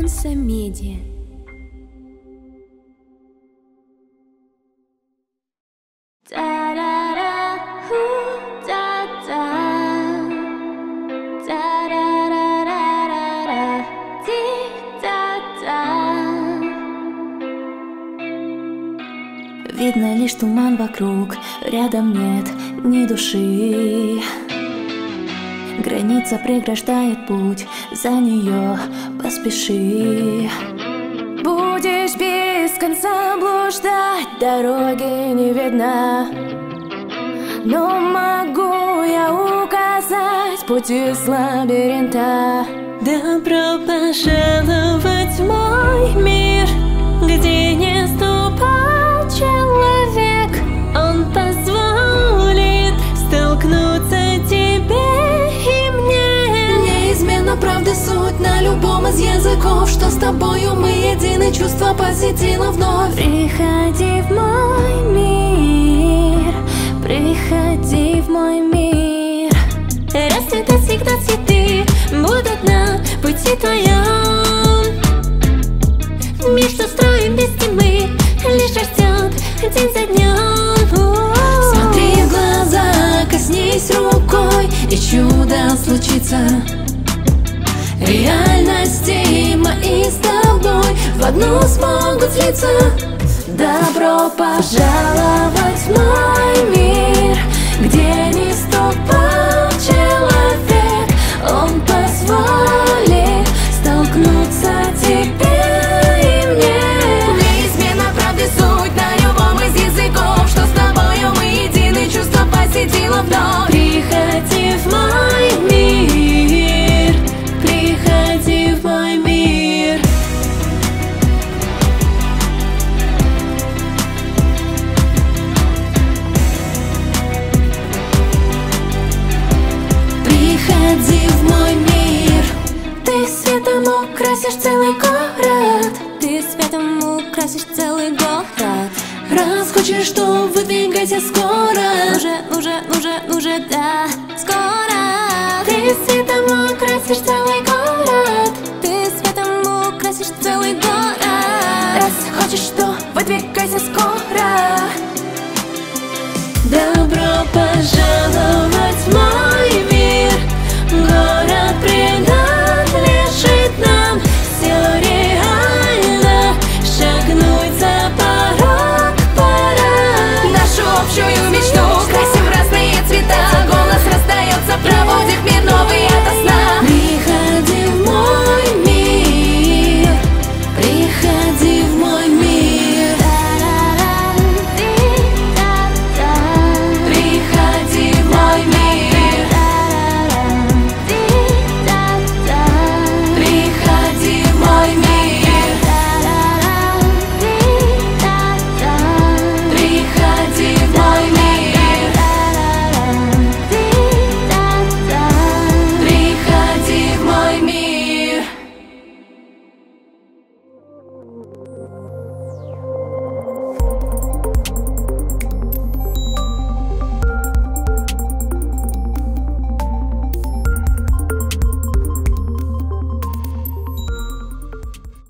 Альянса Медиа. Видно лишь туман вокруг, рядом нет ни души. Граница преграждает путь, за нее поспеши. Будешь без конца блуждать, дороги не видно, но могу я указать пути с лабиринта. Добро пожаловать в мой мир, где не ступал человек. Он позволит столкнуться тебе и мне. Неизменно правда суть на любом из языков, что с тобою мы едины, чувства посетила вновь. Приходи в мой мир, приходи в мой мир. Расцветать всегда цветы будут на пути твоем. Мир, что строим вместе мы, лишь растет день за днем. Смотри в глаза, коснись рукой, и чудо случится. Реальности мои с тобой в одну смогут слиться. Добро пожаловать в мой мир, где не ступал человек. Он позволит столкнуться тебе и мне. Неизменно правда суть на любом из языков, что с тобою мы едины, чувства посетила вновь. Приходи в мой мир, приходи в мой мир. Приходи в мой мир. Ты светом украсишь целый город, ты светом украсишь целый город. Раз хочешь, то выдвигайся скоро. Уже, да, скоро. Ты светом украсишь целый город, ты светом украсишь целый город. Раз хочешь, то выдвигайся скоро. Добро пожаловать